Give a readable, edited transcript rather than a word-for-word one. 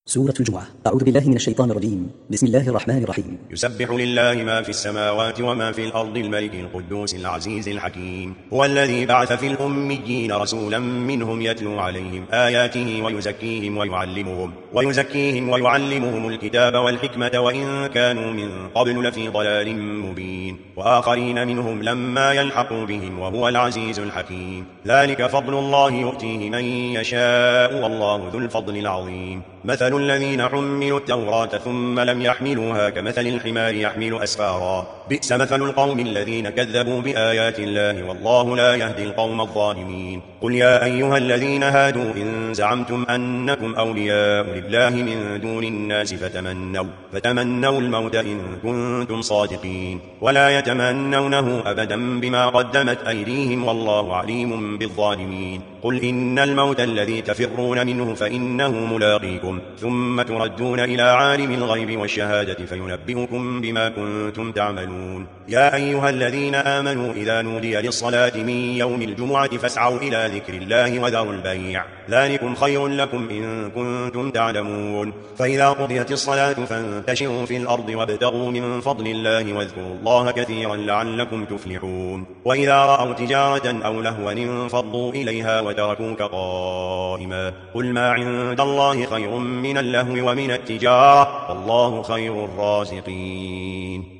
سورة الجمعة. أعوذ بالله من الشيطان الرجيم. بسم الله الرحمن الرحيم. يسبح لله ما في السماوات وما في الأرض الملك القدوس العزيز الحكيم. هو الذي بعث في الأميين رسولا منهم يتلو عليهم آياته ويزكيهم ويعلمهم الكتاب والحكمة وإن كانوا من قبل لفي ضلال مبين، وآخرين منهم لما يلحقوا بهم وهو العزيز الحكيم. ذلك فضل الله يؤتيه من يشاء والله ذو الفضل العظيم. مثل الذين حملوا التوراة ثم لم يحملوها كمثل الحمار يحمل أسفارا، بئس مثل القوم الذين كذبوا بآيات الله والله لا يهدي القوم الظالمين. قل يا أيها الذين هادوا إن زعمتم أنكم أولياء لله من دون الناس فتمنوا الموت إن كنتم صادقين، ولا يتمنونه أبدا بما قدمت أيديهم والله عليم بالظالمين. قل إن الموت الذي تفرون منه فإنه ملاقيكم ثم تردون إلى عالم الغيب والشهادة فينبئكم بما كنتم تعملون. يا أيها الذين آمنوا إذا نودي للصلاة من يوم الجمعة فاسعوا إلى ذكر الله وذروا البيع، ذلكم خير لكم إن كنتم تعلمون. فإذا قضيت الصلاة فانتشروا في الأرض وابتغوا من فضل الله واذكروا الله كثيرا لعلكم تفلحون. وإذا رأوا تجارة أو لهوا انفضوا إليها وتركوك قائما. قل ما عند الله خير من اللهو ومن التجارة والله خير الرازقين.